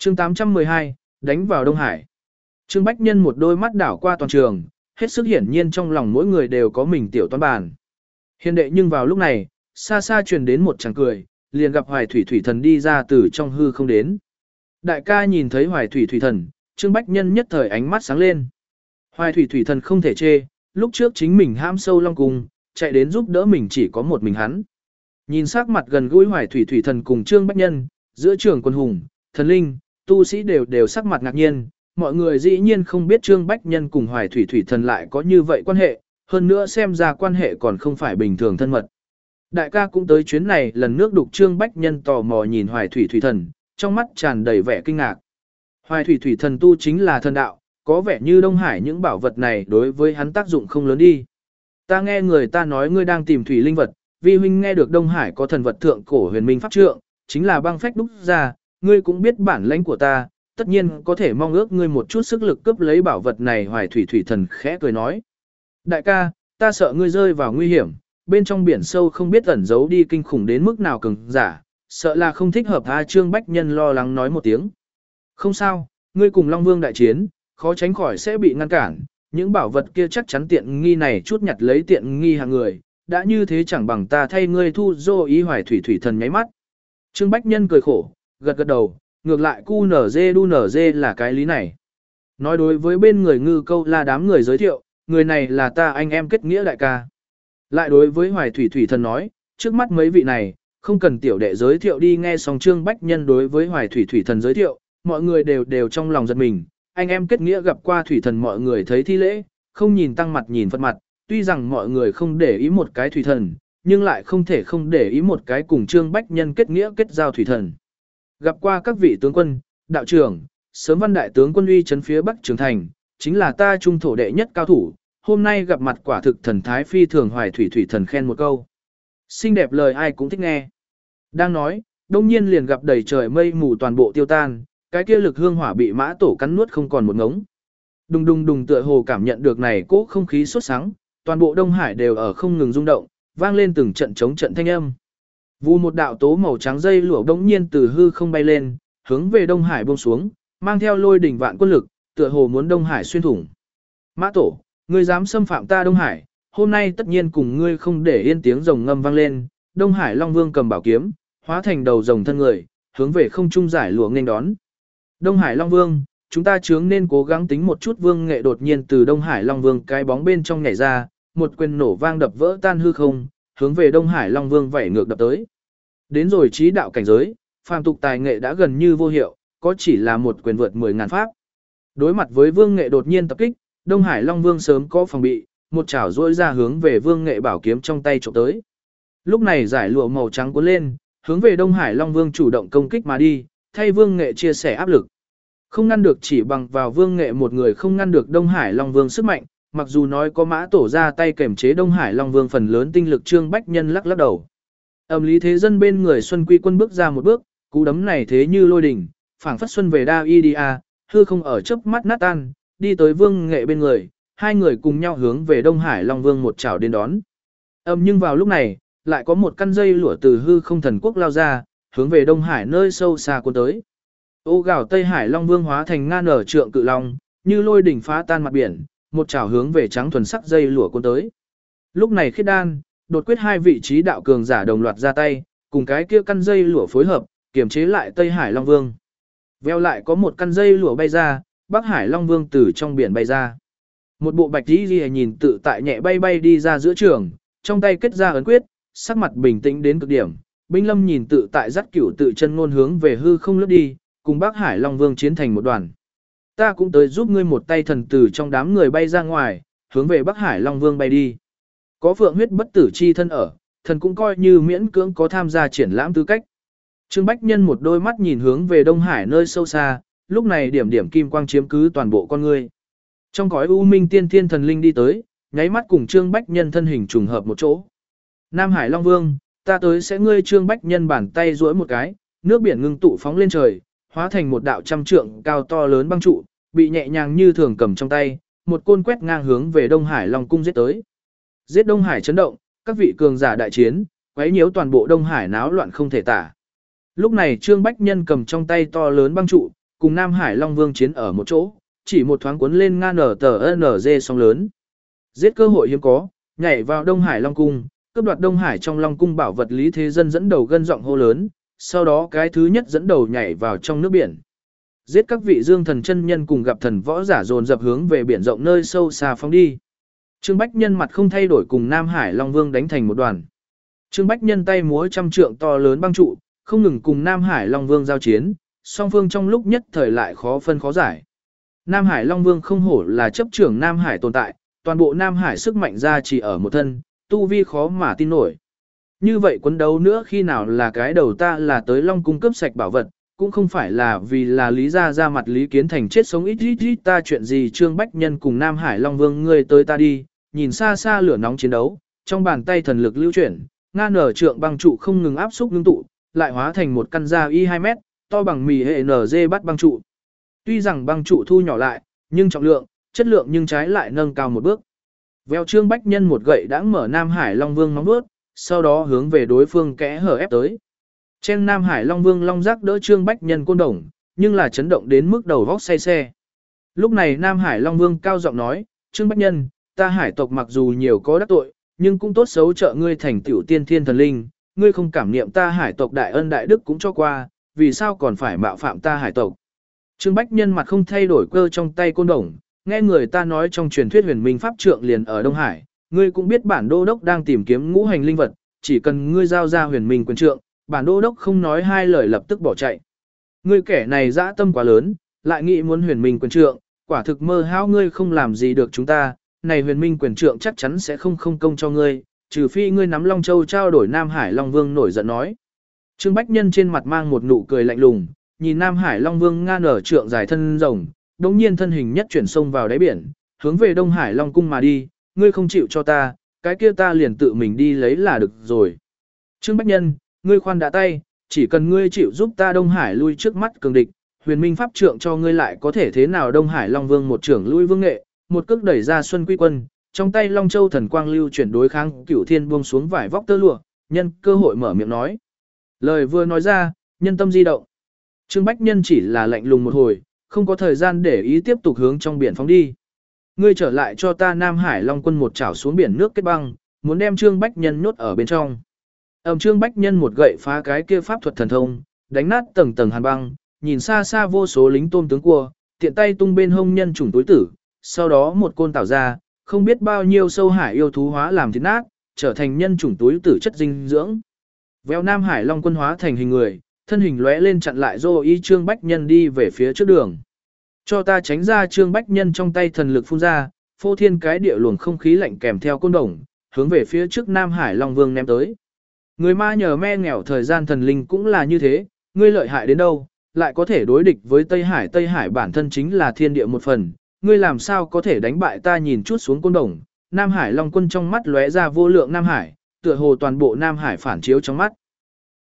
Chương 812, đánh vào Đông Hải. Trương Bách Nhân một đôi mắt đảo qua toàn trường, hết sức hiển nhiên trong lòng mỗi người đều có mình tiểu toán bàn. Hiền đệ nhưng vào lúc này, xa xa truyền đến một chàng cười, liền gặp Hoài Thủy Thủy Thần đi ra từ trong hư không đến. Đại ca nhìn thấy Hoài Thủy Thủy Thần, Trương Bách Nhân nhất thời ánh mắt sáng lên. Hoài Thủy Thủy Thần không thể chê, lúc trước chính mình ham sâu long cung, chạy đến giúp đỡ mình chỉ có một mình hắn. Nhìn sắc mặt gần gũi Hoài Thủy Thủy Thần cùng Trương Bách Nhân, giữa trường quân hùng, thần linh, tu sĩ đều sắc mặt ngạc nhiên, mọi người dĩ nhiên không biết Trương Bách Nhân cùng Hoài Thủy Thủy Thần lại có như vậy quan hệ, hơn nữa xem ra quan hệ còn không phải bình thường thân mật. Đại ca cũng tới chuyến này lần nước đục. Trương Bách Nhân tò mò nhìn Hoài Thủy Thủy Thần, trong mắt tràn đầy vẻ kinh ngạc. Hoài Thủy Thủy Thần tu chính là thần đạo, có vẻ như Đông Hải những bảo vật này đối với hắn tác dụng không lớn đi. Ta nghe người ta nói ngươi đang tìm thủy linh vật, vi huynh nghe được Đông Hải có thần vật thượng cổ huyền minh pháp trượng, chính là băng phách đúc ra, ngươi cũng biết bản lãnh của ta, tất nhiên có thể mong ước ngươi một chút sức lực cướp lấy bảo vật này. Hoài Thủy Thủy Thần khẽ cười nói. Đại ca, ta sợ ngươi rơi vào nguy hiểm, bên trong biển sâu không biết ẩn giấu đi kinh khủng đến mức nào cường giả, sợ là không thích hợp. Trương Bách Nhân lo lắng nói một tiếng. Không sao, ngươi cùng Long Vương đại chiến, khó tránh khỏi sẽ bị ngăn cản, những bảo vật kia chắc chắn tiện nghi này chút nhặt lấy tiện nghi hàng người, đã như thế chẳng bằng ta thay ngươi thu dô ý. Hoài Thủy Thủy Thần nháy mắt. Trương Bách Nhân cười khổ, gật gật đầu, ngược lại cu nở dê đu nở dê là cái lý này. Nói đối với bên người Ngư Câu La đám người giới thiệu, người này là ta anh em kết nghĩa đại ca. Lại đối với Hoài Thủy Thủy Thần nói, trước mắt mấy vị này, không cần tiểu đệ giới thiệu đi. Nghe xong Trương Bách Nhân đối với Hoài Thủy Thủy Thần giới thiệu, mọi người đều trong lòng giật mình, anh em kết nghĩa gặp qua Thủy Thần, mọi người thấy thi lễ, không nhìn tăng mặt nhìn Phật mặt, tuy rằng mọi người không để ý một cái Thủy Thần, nhưng lại không thể không để ý một cái cùng Trương Bách Nhân kết nghĩa kết giao Thủy Thần. Gặp qua các vị tướng quân, đạo trưởng, sớm văn đại tướng quân uy trấn phía Bắc Trường Thành, chính là ta trung thổ đệ nhất cao thủ, hôm nay gặp mặt quả thực thần thái phi thường. Hoài Thủy Thủy Thần khen một câu. Xinh đẹp lời ai cũng thích nghe. Đang nói, đông nhiên liền gặp đầy trời mây mù toàn bộ tiêu tan, cái kia lực hương hỏa bị mã tổ cắn nuốt không còn một ngống. Đùng đùng đùng, tựa hồ cảm nhận được này cỗ không khí sốt sắng, toàn bộ Đông Hải đều ở không ngừng rung động, vang lên từng trận chống trận thanh âm. Vù một đạo tố màu trắng dây lụa đống nhiên từ hư không bay lên, hướng về Đông Hải buông xuống, mang theo lôi đỉnh vạn quân lực, tựa hồ muốn Đông Hải xuyên thủng. Mã tổ, ngươi dám xâm phạm ta Đông Hải, hôm nay tất nhiên cùng ngươi không để yên. Tiếng rồng ngâm vang lên, Đông Hải Long Vương cầm bảo kiếm, hóa thành đầu rồng thân người, hướng về không trung giải lụa nghênh đón. Đông Hải Long Vương, chúng ta chướng nên cố gắng tính một chút. Vương Nghệ đột nhiên từ Đông Hải Long Vương cái bóng bên trong nhảy ra, một quyền nổ vang đập vỡ tan hư không, hướng về Đông Hải Long Vương vẩy ngược đập tới. Đến rồi trí đạo cảnh giới, phàm tục tài nghệ đã gần như vô hiệu, có chỉ là một quyền vượt 10.000 pháp. Đối mặt với Vương Nghệ đột nhiên tập kích, Đông Hải Long Vương sớm có phòng bị, một chảo duỗi ra hướng về Vương Nghệ bảo kiếm trong tay chụp tới. Lúc này giải lụa màu trắng cuốn lên, hướng về Đông Hải Long Vương chủ động công kích mà đi, thay Vương Nghệ chia sẻ áp lực. Không ngăn được, chỉ bằng vào Vương Nghệ một người không ngăn được Đông Hải Long Vương sức mạnh, mặc dù nói có mã tổ ra tay kềm chế Đông Hải Long Vương phần lớn tinh lực. Trương Bách Nhân lắc lắc đầu. Lý Thế Dân bên người Xuân Quy Quân bước ra một bước, cú đấm này thế như lôi đỉnh, phảng phất xuân về Đa hư không ở chớp mắt nát tan, đi tới Vương Nghệ bên người, hai người cùng nhau hướng về Đông Hải Long Vương một chảo đến đón. Nhưng vào lúc này, lại có một căn dây lụa từ hư không thần quốc lao ra, hướng về Đông Hải nơi sâu xa cuốn tới. Ô gào Tây Hải Long Vương hóa thành ngàn ở trượng cự long, như lôi đỉnh phá tan mặt biển, một chảo hướng về trắng thuần sắc dây lụa cuốn tới. Lúc này Khiết Đan, Đột Quyết hai vị trí đạo cường giả đồng loạt ra tay, cùng cái kia căn dây lụa phối hợp, kiềm chế lại Tây Hải Long Vương. Veo lại có một căn dây lụa bay ra, Bắc Hải Long Vương từ trong biển bay ra. Một bộ bạch y nhìn tự tại nhẹ bay bay đi ra giữa trường, trong tay kết ra ấn quyết, sắc mặt bình tĩnh đến cực điểm. Binh Lâm nhìn tự tại dắt cửu tự chân ngôn hướng về hư không lướt đi, cùng Bắc Hải Long Vương chiến thành một đoàn. Ta cũng tới giúp ngươi. Một tay thần tử trong đám người bay ra ngoài, hướng về Bắc Hải Long Vương bay đi. Có phượng huyết bất tử chi thân ở, thần cũng coi như miễn cưỡng có tham gia triển lãm tư cách. Trương Bách Nhân một đôi mắt nhìn hướng về Đông Hải nơi sâu xa, lúc này điểm điểm kim quang chiếm cứ toàn bộ con ngươi. Trong cõi u minh tiên thiên thần linh đi tới, nháy mắt cùng Trương Bách Nhân thân hình trùng hợp một chỗ. Nam Hải Long Vương, ta tới sẽ. Ngươi. Trương Bách Nhân bàn tay duỗi một cái, nước biển ngưng tụ phóng lên trời, hóa thành một đạo trăm trượng cao to lớn băng trụ, bị nhẹ nhàng như thường cầm trong tay, một côn quét ngang hướng về Đông Hải Long cung giết tới. Giết Đông Hải chấn động, các vị cường giả đại chiến, quấy nhiễu toàn bộ Đông Hải náo loạn không thể tả. Lúc này Trương Bách Nhân cầm trong tay to lớn băng trụ, cùng Nam Hải Long Vương chiến ở một chỗ, chỉ một thoáng cuốn lên NTNG sóng lớn. Giết cơ hội hiếm có, nhảy vào Đông Hải Long Cung, cướp đoạt Đông Hải trong Long Cung bảo vật Lý Thế Dân dẫn đầu gân giọng hô lớn, sau đó cái thứ nhất dẫn đầu nhảy vào trong nước biển. Giết các vị dương thần chân nhân cùng gặp thần võ giả dồn dập hướng về biển rộng nơi sâu xa phóng đi. Trương Bách Nhân mặt không thay đổi cùng Nam Hải Long Vương đánh thành một đoàn. Trương Bách Nhân tay múa trăm trượng to lớn băng trụ, không ngừng cùng Nam Hải Long Vương giao chiến, song phương trong lúc nhất thời lại khó phân khó giải. Nam Hải Long Vương không hổ là chấp trưởng Nam Hải tồn tại, toàn bộ Nam Hải sức mạnh ra chỉ ở một thân, tu vi khó mà tin nổi. Như vậy quấn đấu nữa khi nào là cái đầu ta là tới Long Cung cướp sạch bảo vật, cũng không phải là vì là Lý gia ra mặt Lý Kiến Thành chết sống ít ta chuyện gì. Trương Bách Nhân cùng Nam Hải Long Vương ngươi tới ta đi, nhìn xa xa lửa nóng chiến đấu, trong bàn tay thần lực lưu chuyển, nga nở trượng băng trụ không ngừng áp xúc ngưng tụ, lại hóa thành một căn dao y 2 mét, to bằng mì hệ NG bắt băng trụ. Tuy rằng băng trụ thu nhỏ lại, nhưng trọng lượng, chất lượng nhưng trái lại nâng cao một bước. Vèo Trương Bách Nhân một gậy đã mở Nam Hải Long Vương móng vuốt, sau đó hướng về đối phương kẽ hở ép tới. Trên Nam Hải Long Vương long giác đỡ Trương Bách Nhân côn đồng, nhưng là chấn động đến mức đầu vóc say xe. Lúc này Nam Hải Long Vương cao giọng nói, Trương Bách Nhân, ta hải tộc mặc dù nhiều có đắc tội, nhưng cũng tốt xấu trợ ngươi thành tiểu tiên thiên thần linh, ngươi không cảm niệm ta hải tộc đại ân đại đức cũng cho qua, vì sao còn phải mạo phạm ta hải tộc. Trương Bách Nhân mặt không thay đổi cơ trong tay côn đồng, nghe người ta nói trong truyền thuyết huyền minh pháp trượng liền ở Đông Hải, ngươi cũng biết bản đô đốc đang tìm kiếm ngũ hành linh vật, chỉ cần ngươi giao ra huyền minh quyền trượng, bản đô đốc không nói hai lời lập tức bỏ chạy. Ngươi kẻ này dã tâm quá lớn, lại nghĩ muốn huyền minh quyền trượng, quả thực mơ hão ngươi không làm gì được chúng ta, này huyền minh quyền trượng chắc chắn sẽ không công cho ngươi, trừ phi ngươi nắm Long Châu trao đổi. Nam Hải Long Vương nổi giận nói. Trương Bách Nhân trên mặt mang một nụ cười lạnh lùng, nhìn Nam Hải Long Vương nga nở trượng dài thân rồng, đống nhiên thân hình nhất chuyển sông vào đáy biển, hướng về Đông Hải Long Cung mà đi, ngươi không chịu cho ta, cái kia ta liền tự mình đi lấy là được rồi. Trương Bách Nhân, ngươi khoan đã tay, chỉ cần ngươi chịu giúp ta Đông Hải lui trước mắt cường địch, huyền minh pháp trượng cho ngươi lại có thể thế nào. Đông Hải Long Vương một trưởng lui vương nghệ, một cước đẩy ra Xuân Quy Quân, trong tay Long Châu thần quang lưu chuyển đối kháng Cửu Thiên buông xuống vải vóc tơ lụa, nhân cơ hội mở miệng nói. Lời vừa nói ra, nhân tâm di động. Trương Bách Nhân chỉ là lạnh lùng một hồi, không có thời gian để ý tiếp tục hướng trong biển phóng đi. Ngươi trở lại cho ta. Nam Hải Long Quân một chảo xuống biển nước kết băng, muốn đem Trương Bách Nhân nhốt ở bên trong. Trương Bách Nhân một gậy phá cái kia pháp thuật thần thông, đánh nát tầng tầng hàn băng, nhìn xa xa vô số lính tôm tướng cua, tiện tay tung bên hông nhân chủng túi tử, sau đó một côn tạo ra, không biết bao nhiêu sâu hải yêu thú hóa làm thịt nát, trở thành nhân chủng túi tử chất dinh dưỡng. Véo Nam Hải Long Quân hóa thành hình người, thân hình lóe lên chặn lại Dô Y Trương Bách Nhân đi về phía trước đường. Cho ta tránh ra. Trương Bách Nhân trong tay thần lực phun ra, phô thiên cái địa luồng không khí lạnh kèm theo côn đồng, hướng về phía trước Nam Hải Long Vương ném tới. Người ma nhờ me nghèo thời gian thần linh cũng là như thế, ngươi lợi hại đến đâu, lại có thể đối địch với Tây Hải. Tây Hải bản thân chính là thiên địa một phần, ngươi làm sao có thể đánh bại ta. Nhìn chút xuống côn đồng, Nam Hải Long Quân trong mắt lóe ra vô lượng Nam Hải, tựa hồ toàn bộ Nam Hải phản chiếu trong mắt.